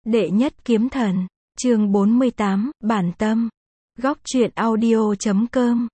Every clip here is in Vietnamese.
Đệ nhất kiếm thần, chương 48, bản tâm. Góc truyện audio.com.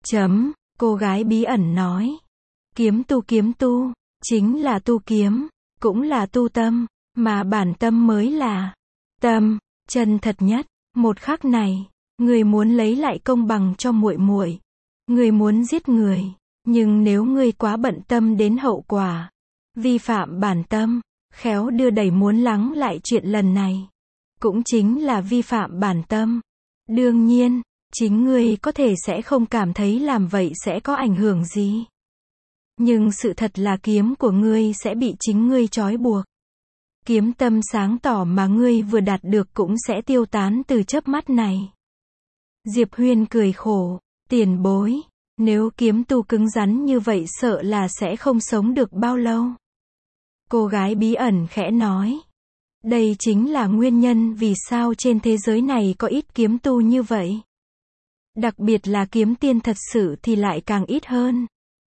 Cô gái bí ẩn nói. Kiếm tu, chính là tu kiếm, cũng là tu tâm, mà bản tâm mới là tâm, chân thật nhất. Một khắc này, người muốn lấy lại công bằng cho muội muội, người muốn giết người, nhưng nếu người quá bận tâm đến hậu quả, vi phạm bản tâm, khéo đưa đẩy muốn lắng lại chuyện lần này, cũng chính là vi phạm bản tâm. Đương nhiên, chính ngươi có thể sẽ không cảm thấy làm vậy sẽ có ảnh hưởng gì. Nhưng sự thật là kiếm của ngươi sẽ bị chính ngươi trói buộc. Kiếm tâm sáng tỏ mà ngươi vừa đạt được cũng sẽ tiêu tán từ chớp mắt này. Diệp Huyên cười khổ, tiền bối, nếu kiếm tu cứng rắn như vậy sợ là sẽ không sống được bao lâu. Cô gái bí ẩn khẽ nói. Đây chính là nguyên nhân vì sao trên thế giới này có ít kiếm tu như vậy. Đặc biệt là kiếm tiên thật sự thì lại càng ít hơn.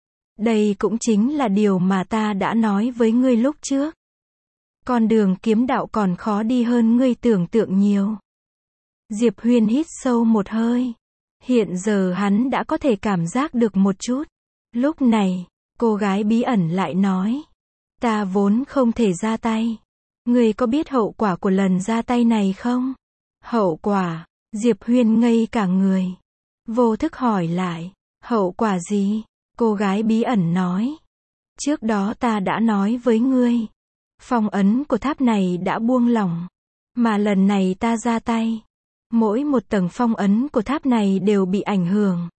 Đây cũng chính là điều mà ta đã nói với ngươi lúc trước. Con đường kiếm đạo còn khó đi hơn ngươi tưởng tượng nhiều. Diệp Huyên hít sâu một hơi. Hiện giờ hắn đã có thể cảm giác được một chút. Lúc này, cô gái bí ẩn lại nói. Ta vốn không thể ra tay. Ngươi có biết hậu quả của lần ra tay này không? Hậu quả? Diệp Huyên ngây cả người. Vô thức hỏi lại. Hậu quả gì? Cô gái bí ẩn nói. Trước đó ta đã nói với ngươi. Phong ấn của tháp này đã buông lỏng. Mà lần này ta ra tay. Mỗi một tầng phong ấn của tháp này đều bị ảnh hưởng.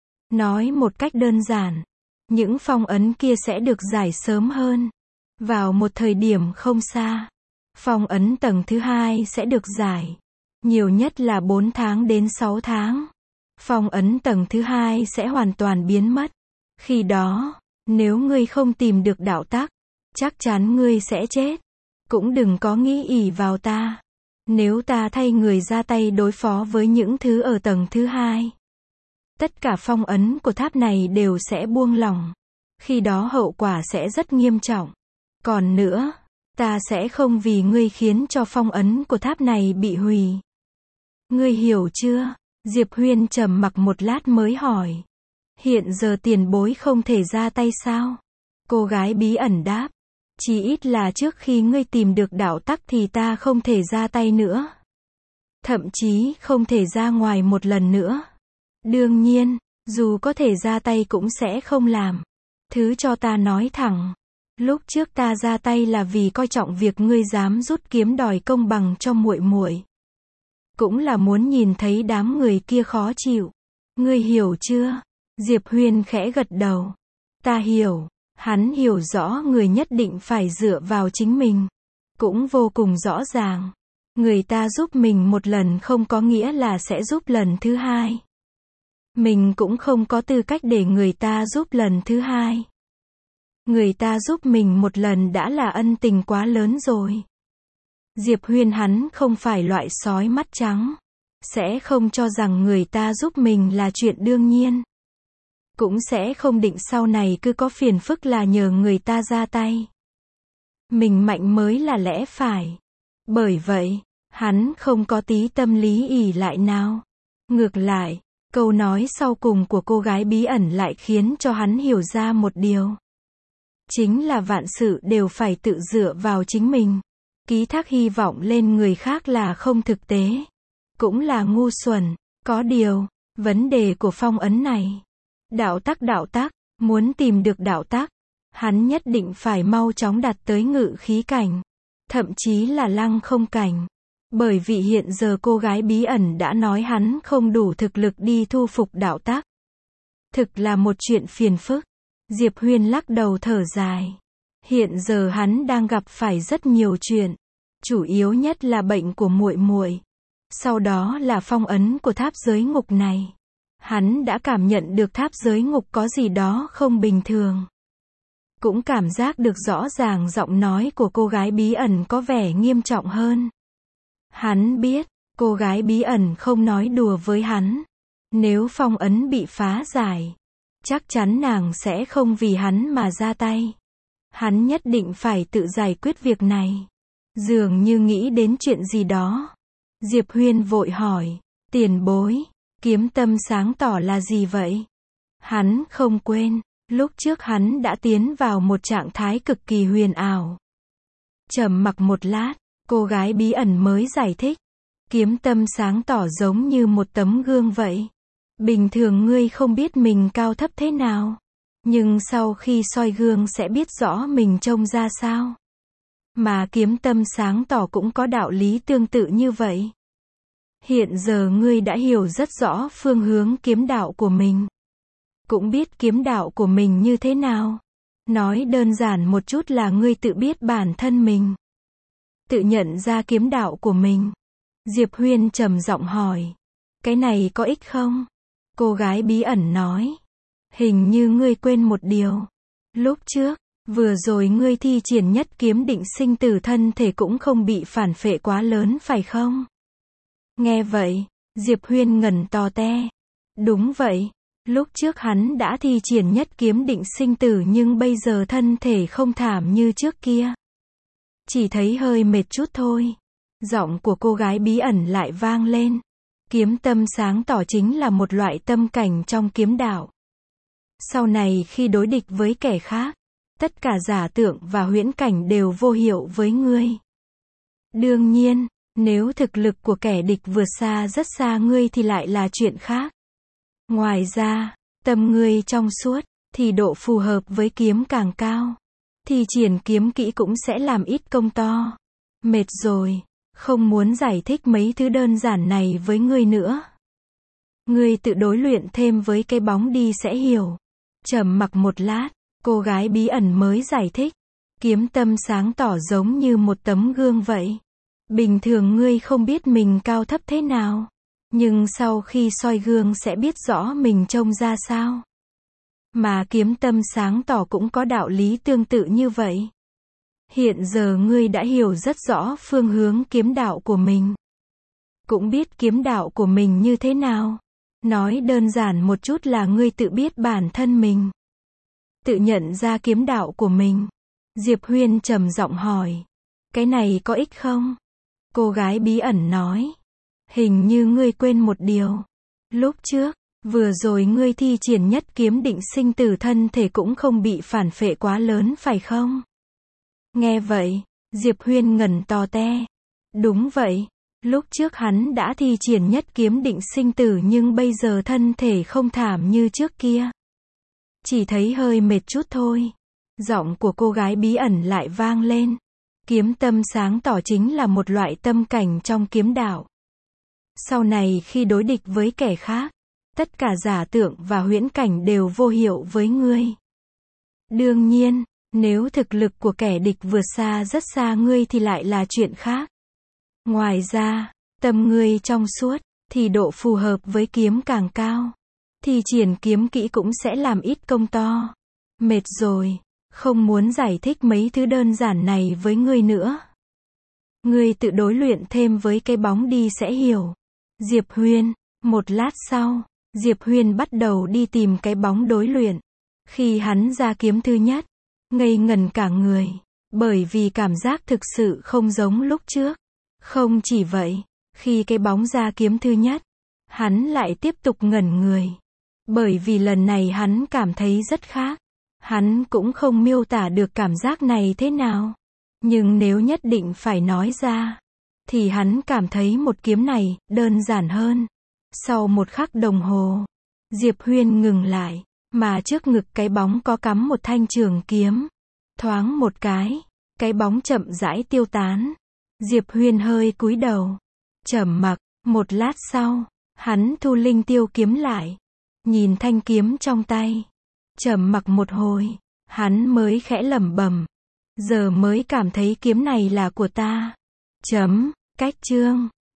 Nói một cách đơn giản. Những phong ấn kia sẽ được giải sớm hơn. Vào một thời điểm không xa. Phong ấn tầng thứ 2 sẽ được giải. Nhiều nhất là 4 tháng đến 6 tháng. Phong ấn tầng thứ 2 sẽ hoàn toàn biến mất. Khi đó, nếu ngươi không tìm được đạo tắc, chắc chắn ngươi sẽ chết. Cũng đừng có nghĩ ỷ vào ta. Nếu ta thay người ra tay đối phó với những thứ ở tầng thứ 2, tất cả phong ấn của tháp này đều sẽ buông lỏng. Khi đó hậu quả sẽ rất nghiêm trọng. Còn nữa, ta sẽ không vì ngươi khiến cho phong ấn của tháp này bị hủy. Ngươi hiểu chưa? Diệp Huyên trầm mặc một lát mới hỏi. Hiện giờ tiền bối không thể ra tay sao? Cô gái bí ẩn đáp. Chỉ ít là trước khi ngươi tìm được đạo tắc thì ta không thể ra tay nữa. Thậm chí không thể ra ngoài một lần nữa. Đương nhiên, dù có thể ra tay cũng sẽ không làm. Thứ cho ta nói thẳng. Lúc trước ta ra tay là vì coi trọng việc ngươi dám rút kiếm đòi công bằng cho muội muội. Cũng là muốn nhìn thấy đám người kia khó chịu. Ngươi hiểu chưa? Diệp Huyên khẽ gật đầu. Ta hiểu. Hắn hiểu rõ người nhất định phải dựa vào chính mình. Cũng vô cùng rõ ràng. Người ta giúp mình một lần không có nghĩa là sẽ giúp lần thứ 2. Mình cũng không có tư cách để người ta giúp lần thứ 2. Người ta giúp mình một lần đã là ân tình quá lớn rồi. Diệp Huyên hắn không phải loại sói mắt trắng. Sẽ không cho rằng người ta giúp mình là chuyện đương nhiên. Cũng sẽ không định sau này cứ có phiền phức là nhờ người ta ra tay. Mình mạnh mới là lẽ phải. Bởi vậy, hắn không có tí tâm lý ỷ lại nào. Ngược lại, câu nói sau cùng của cô gái bí ẩn lại khiến cho hắn hiểu ra một điều. Chính là vạn sự đều phải tự dựa vào chính mình. Ký thác hy vọng lên người khác là không thực tế. Cũng là ngu xuẩn. Có điều, vấn đề của phong ấn này. Đạo tắc, muốn tìm được đạo tắc, hắn nhất định phải mau chóng đạt tới ngự khí cảnh. Thậm chí là lăng không cảnh. Bởi vì hiện giờ cô gái bí ẩn đã nói hắn không đủ thực lực đi thu phục đạo tắc. Thực là một chuyện phiền phức. Diệp Huyên lắc đầu thở dài. Hiện giờ hắn đang gặp phải rất nhiều chuyện. Chủ yếu nhất là bệnh của muội muội. Sau đó là phong ấn của tháp giới ngục này. Hắn đã cảm nhận được tháp giới ngục có gì đó không bình thường. Cũng cảm giác được rõ ràng giọng nói của cô gái bí ẩn có vẻ nghiêm trọng hơn. Hắn biết, cô gái bí ẩn không nói đùa với hắn. Nếu phong ấn bị phá giải, chắc chắn nàng sẽ không vì hắn mà ra tay. Hắn nhất định phải tự giải quyết việc này. Dường như nghĩ đến chuyện gì đó. Diệp Huyên vội hỏi, tiền bối, kiếm tâm sáng tỏ là gì vậy? Hắn không quên, lúc trước hắn đã tiến vào một trạng thái cực kỳ huyền ảo. Trầm mặc một lát, cô gái bí ẩn mới giải thích. Kiếm tâm sáng tỏ giống như một tấm gương vậy. Bình thường ngươi không biết mình cao thấp thế nào. Nhưng sau khi soi gương sẽ biết rõ mình trông ra sao. Mà kiếm tâm sáng tỏ cũng có đạo lý tương tự như vậy. Hiện giờ ngươi đã hiểu rất rõ phương hướng kiếm đạo của mình. Cũng biết kiếm đạo của mình như thế nào. Nói đơn giản một chút là ngươi tự biết bản thân mình. Tự nhận ra kiếm đạo của mình. Diệp Huyên trầm giọng hỏi. Cái này có ích không? Cô gái bí ẩn nói. Hình như ngươi quên một điều. Lúc trước, vừa rồi ngươi thi triển nhất kiếm định sinh tử thân thể cũng không bị phản phệ quá lớn phải không? Nghe vậy, Diệp Huyên ngẩn to te. Đúng vậy. Lúc trước hắn đã thi triển nhất kiếm định sinh tử nhưng bây giờ thân thể không thảm như trước kia. Chỉ thấy hơi mệt chút thôi. Giọng của cô gái bí ẩn lại vang lên. Kiếm tâm sáng tỏ chính là một loại tâm cảnh trong kiếm đạo. Sau này khi đối địch với kẻ khác, tất cả giả tưởng và huyễn cảnh đều vô hiệu với ngươi. Đương nhiên, nếu thực lực của kẻ địch vượt xa rất xa ngươi thì lại là chuyện khác. Ngoài ra, tâm ngươi trong suốt, thì độ phù hợp với kiếm càng cao. Thì triển kiếm kỹ cũng sẽ làm ít công to. Mệt rồi, không muốn giải thích mấy thứ đơn giản này với ngươi nữa. Ngươi tự đối luyện thêm với cái bóng đi sẽ hiểu. Trầm mặc một lát, cô gái bí ẩn mới giải thích. Kiếm tâm sáng tỏ giống như một tấm gương vậy. Bình thường ngươi không biết mình cao thấp thế nào. Nhưng sau khi soi gương sẽ biết rõ mình trông ra sao. Mà kiếm tâm sáng tỏ cũng có đạo lý tương tự như vậy. Hiện giờ ngươi đã hiểu rất rõ phương hướng kiếm đạo của mình. Cũng biết kiếm đạo của mình như thế nào. Nói đơn giản một chút là ngươi tự biết bản thân mình. Tự nhận ra kiếm đạo của mình. Diệp Huyên trầm giọng hỏi. Cái này có ích không? Cô gái bí ẩn nói. Hình như ngươi quên một điều. Lúc trước, vừa rồi ngươi thi triển nhất kiếm định sinh tử thân thể cũng không bị phản phệ quá lớn phải không? Nghe vậy, Diệp Huyên ngẩn to te. Đúng vậy. Lúc trước hắn đã thi triển nhất kiếm định sinh tử nhưng bây giờ thân thể không thảm như trước kia. Chỉ thấy hơi mệt chút thôi. Giọng của cô gái bí ẩn lại vang lên. Kiếm tâm sáng tỏ chính là một loại tâm cảnh trong kiếm đạo. Sau này khi đối địch với kẻ khác, tất cả giả tưởng và huyễn cảnh đều vô hiệu với ngươi. Đương nhiên, nếu thực lực của kẻ địch vượt xa rất xa ngươi thì lại là chuyện khác. Ngoài ra, tâm ngươi trong suốt, thì độ phù hợp với kiếm càng cao. Thì triển kiếm kỹ cũng sẽ làm ít công to. Mệt rồi, không muốn giải thích mấy thứ đơn giản này với ngươi nữa. Ngươi tự đối luyện thêm với cái bóng đi sẽ hiểu. Diệp Huyên, một lát sau, Diệp Huyên bắt đầu đi tìm cái bóng đối luyện. Khi hắn ra kiếm thứ nhất, ngây ngẩn cả người, bởi vì cảm giác thực sự không giống lúc trước. Không chỉ vậy, khi cái bóng ra kiếm thứ nhất, hắn lại tiếp tục ngẩn người. Bởi vì lần này hắn cảm thấy rất khác. Hắn cũng không miêu tả được cảm giác này thế nào. Nhưng nếu nhất định phải nói ra, thì hắn cảm thấy một kiếm này đơn giản hơn. Sau một khắc đồng hồ, Diệp Huyên ngừng lại, mà trước ngực cái bóng có cắm một thanh trường kiếm. Thoáng một cái bóng chậm rãi tiêu tán. Diệp Huyên hơi cúi đầu, trầm mặc. Một lát sau, hắn thu linh tiêu kiếm lại, nhìn thanh kiếm trong tay, trầm mặc một hồi, hắn mới khẽ lẩm bẩm, giờ mới cảm thấy kiếm này là của ta. Cách chương